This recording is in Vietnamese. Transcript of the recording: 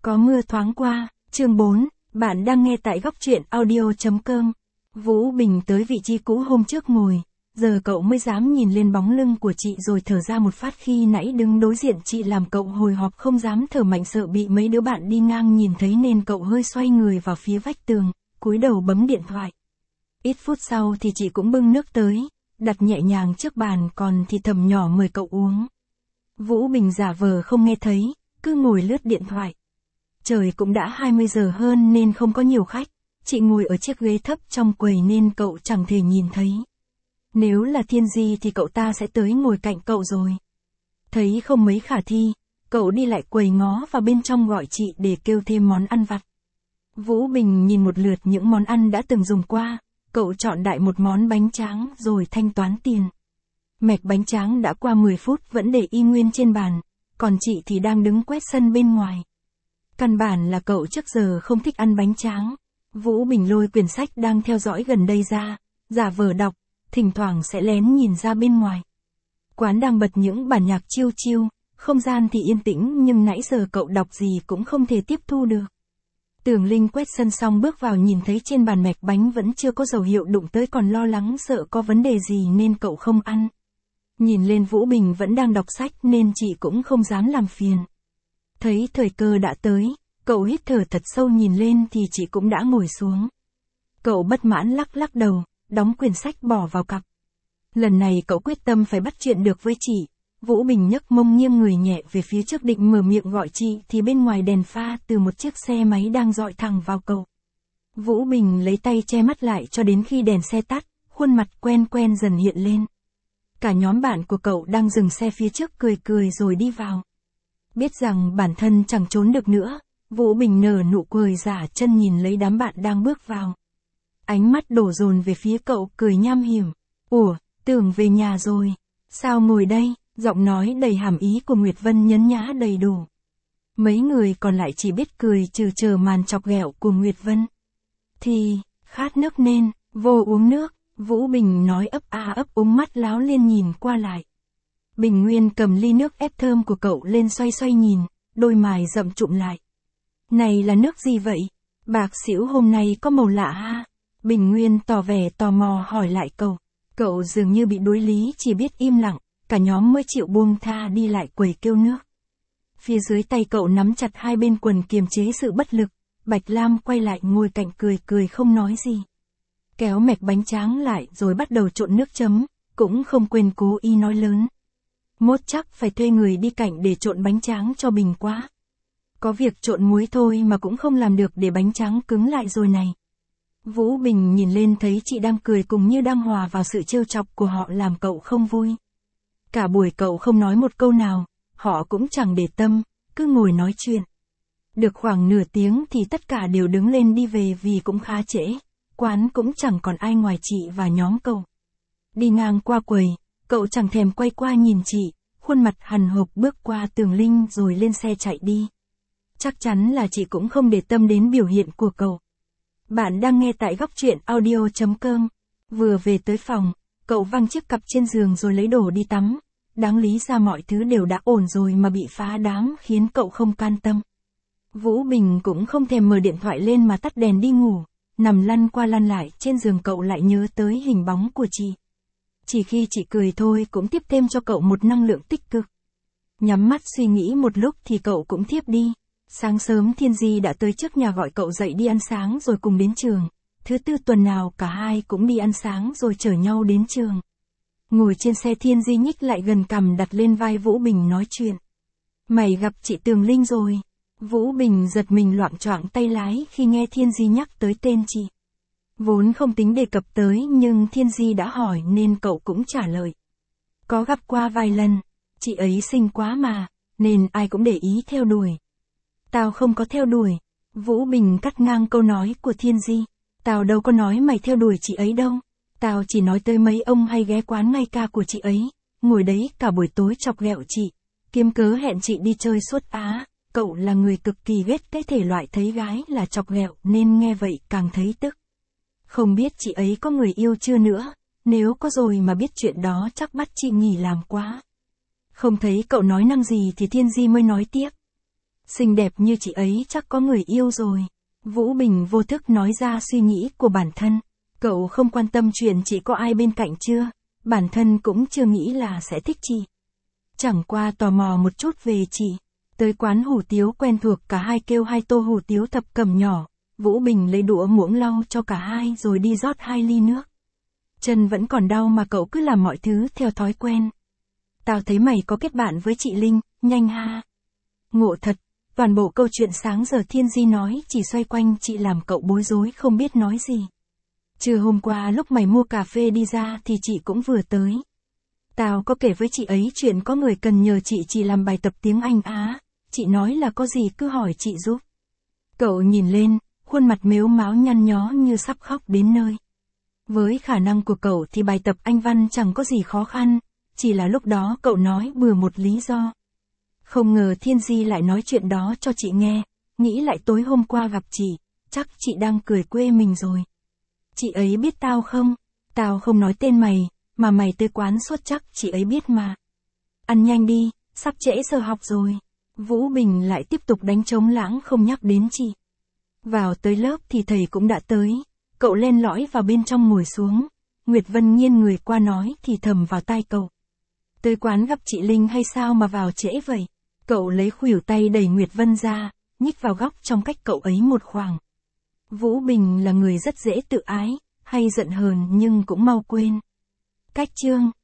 Có mưa thoáng qua, chương 4, bạn đang nghe tại góc truyện audio.com. Vũ Bình tới vị trí cũ hôm trước ngồi, giờ cậu mới dám nhìn lên bóng lưng của chị rồi thở ra một phát. Khi nãy đứng đối diện chị làm cậu hồi hộp không dám thở mạnh, sợ bị mấy đứa bạn đi ngang nhìn thấy nên cậu hơi xoay người vào phía vách tường, cúi đầu bấm điện thoại. Ít phút sau thì chị cũng bưng nước tới, đặt nhẹ nhàng trước bàn, còn thì thầm nhỏ mời cậu uống. Vũ Bình giả vờ không nghe thấy, cứ ngồi lướt điện thoại. Trời cũng đã 20 giờ hơn nên không có nhiều khách, chị ngồi ở chiếc ghế thấp trong quầy nên cậu chẳng thể nhìn thấy. Nếu là Thiên Di thì cậu ta sẽ tới ngồi cạnh cậu rồi. Thấy không mấy khả thi, cậu đi lại quầy ngó vào bên trong gọi chị để kêu thêm món ăn vặt. Vũ Bình nhìn một lượt những món ăn đã từng dùng qua, cậu chọn đại một món bánh tráng rồi thanh toán tiền. Mẹc bánh tráng đã qua 10 phút vẫn để y nguyên trên bàn, còn chị thì đang đứng quét sân bên ngoài. Căn bản là cậu trước giờ không thích ăn bánh tráng. Vũ Bình lôi quyển sách đang theo dõi gần đây ra, giả vờ đọc, thỉnh thoảng sẽ lén nhìn ra bên ngoài. Quán đang bật những bản nhạc chill chill, không gian thì yên tĩnh nhưng nãy giờ cậu đọc gì cũng không thể tiếp thu được. Tường Linh quét sân xong bước vào nhìn thấy trên bàn mẹc bánh vẫn chưa có dấu hiệu đụng tới, còn lo lắng sợ có vấn đề gì nên cậu không ăn. Nhìn lên Vũ Bình vẫn đang đọc sách nên chị cũng không dám làm phiền. Thấy thời cơ đã tới, cậu hít thở thật sâu, nhìn lên thì chị cũng đã ngồi xuống. Cậu bất mãn lắc lắc đầu, đóng quyển sách bỏ vào cặp. Lần này cậu quyết tâm phải bắt chuyện được với chị. Vũ Bình nhấc mông nghiêng người nhẹ về phía trước định mở miệng gọi chị thì bên ngoài đèn pha từ một chiếc xe máy đang dọi thẳng vào cậu. Vũ Bình lấy tay che mắt lại cho đến khi đèn xe tắt, khuôn mặt quen quen dần hiện lên. Cả nhóm bạn của cậu đang dừng xe phía trước cười cười rồi đi vào. Biết rằng bản thân chẳng trốn được nữa, Vũ Bình nở nụ cười giả chân nhìn lấy đám bạn đang bước vào. Ánh mắt đổ dồn về phía cậu, cười nham hiểm. Ủa, tưởng về nhà rồi. Sao ngồi đây? Giọng nói đầy hàm ý của Nguyệt Vân nhấn nhá đầy đủ. Mấy người còn lại chỉ biết cười trừ chờ màn chọc ghẹo của Nguyệt Vân. Thì, khát nước nên, vô uống nước, Vũ Bình nói ấp a ấp úng, mắt láo liên nhìn qua lại. Bình Nguyên cầm ly nước ép thơm của cậu lên xoay xoay nhìn, đôi mày rậm trụm lại. Này là nước gì vậy? Bạc xỉu hôm nay có màu lạ ha? Bình Nguyên tỏ vẻ tò mò hỏi lại cậu. Cậu dường như bị đối lý, chỉ biết im lặng, cả nhóm mới chịu buông tha đi lại quầy kêu nước. Phía dưới tay cậu nắm chặt hai bên quần kiềm chế sự bất lực, Bạch Lam quay lại ngồi cạnh cười cười không nói gì. Kéo mẹc bánh tráng lại rồi bắt đầu trộn nước chấm, cũng không quên cố ý nói lớn. Mốt chắc phải thuê người đi cạnh để trộn bánh tráng cho Bình quá. Có việc trộn muối thôi mà cũng không làm được để bánh tráng cứng lại rồi này. Vũ Bình nhìn lên thấy chị đang cười cùng như đang hòa vào sự trêu chọc của họ làm cậu không vui. Cả buổi cậu không nói một câu nào, họ cũng chẳng để tâm, cứ ngồi nói chuyện. Được khoảng nửa tiếng thì tất cả đều đứng lên đi về vì cũng khá trễ, quán cũng chẳng còn ai ngoài chị và nhóm cậu. Đi ngang qua quầy, cậu chẳng thèm quay qua nhìn chị, khuôn mặt hằn hộc bước qua Tường Linh rồi lên xe chạy đi. Chắc chắn là chị cũng không để tâm đến biểu hiện của cậu. Bạn đang nghe tại góc truyện audio.com. Vừa về tới phòng, cậu văng chiếc cặp trên giường rồi lấy đồ đi tắm. Đáng lý ra mọi thứ đều đã ổn rồi mà bị phá đám khiến cậu không can tâm. Vũ Bình cũng không thèm mở điện thoại lên mà tắt đèn đi ngủ. Nằm lăn qua lăn lại trên giường cậu lại nhớ tới hình bóng của chị. Chỉ khi chị cười thôi cũng tiếp thêm cho cậu một năng lượng tích cực. Nhắm mắt suy nghĩ một lúc thì cậu cũng thiếp đi. Sáng sớm Thiên Di đã tới trước nhà gọi cậu dậy đi ăn sáng rồi cùng đến trường. Thứ tư tuần nào cả hai cũng đi ăn sáng rồi chở nhau đến trường. Ngồi trên xe Thiên Di nhích lại gần cằm đặt lên vai Vũ Bình nói chuyện. Mày gặp chị Tường Linh rồi. Vũ Bình giật mình loạng choạng tay lái khi nghe Thiên Di nhắc tới tên chị. Vốn không tính đề cập tới nhưng Thiên Di đã hỏi nên cậu cũng trả lời. Có gặp qua vài lần, chị ấy xinh quá mà, nên ai cũng để ý theo đuổi. Tao không có theo đuổi. Vũ Bình cắt ngang câu nói của Thiên Di. Tao đâu có nói mày theo đuổi chị ấy đâu. Tao chỉ nói tới mấy ông hay ghé quán ngay ca của chị ấy, ngồi đấy cả buổi tối chọc ghẹo chị, kiếm cớ hẹn chị đi chơi suốt á. Cậu là người cực kỳ ghét cái thể loại thấy gái là chọc ghẹo nên nghe vậy càng thấy tức. Không biết chị ấy có người yêu chưa nữa, nếu có rồi mà biết chuyện đó chắc bắt chị nghỉ làm quá. Không thấy cậu nói năng gì thì Thiên Di mới nói tiếp. Xinh đẹp như chị ấy chắc có người yêu rồi. Vũ Bình vô thức nói ra suy nghĩ của bản thân. Cậu không quan tâm chuyện chị có ai bên cạnh chưa, bản thân cũng chưa nghĩ là sẽ thích chị. Chẳng qua tò mò một chút về chị. Tới quán hủ tiếu quen thuộc, cả hai kêu 2 tô hủ tiếu thập cẩm nhỏ. Vũ Bình lấy đũa muỗng lau cho cả hai rồi đi rót 2 ly nước. Chân vẫn còn đau mà cậu cứ làm mọi thứ theo thói quen. Tao thấy mày có kết bạn với chị Linh, nhanh ha. Ngộ thật, toàn bộ câu chuyện sáng giờ Thiên Di nói chỉ xoay quanh chị làm cậu bối rối không biết nói gì. Trưa hôm qua lúc mày mua cà phê đi ra thì chị cũng vừa tới. Tao có kể với chị ấy chuyện có người cần nhờ chị chỉ làm bài tập tiếng Anh á. Chị nói là có gì cứ hỏi chị giúp. Cậu nhìn lên, khuôn mặt mếu máo nhăn nhó như sắp khóc đến nơi. Với khả năng của cậu thì bài tập Anh văn chẳng có gì khó khăn, chỉ là lúc đó cậu nói bừa một lý do. Không ngờ Thiên Di lại nói chuyện đó cho chị nghe, nghĩ lại tối hôm qua gặp chị, chắc chị đang cười quê mình rồi. Chị ấy biết tao không? Tao không nói tên mày, mà mày tới quán suốt chắc chị ấy biết mà. Ăn nhanh đi, sắp trễ giờ học rồi. Vũ Bình lại tiếp tục đánh trống lãng không nhắc đến chị. Vào tới lớp thì thầy cũng đã tới. Cậu len lỏi vào bên trong ngồi xuống. Nguyệt Vân nghiêng người qua nói thì thầm vào tai cậu. Tới quán gặp chị Linh hay sao mà vào trễ vậy? Cậu lấy khuỷu tay đẩy Nguyệt Vân ra, nhích vào góc trong cách cậu ấy một khoảng. Vũ Bình là người rất dễ tự ái, hay giận hờn nhưng cũng mau quên. Cách chương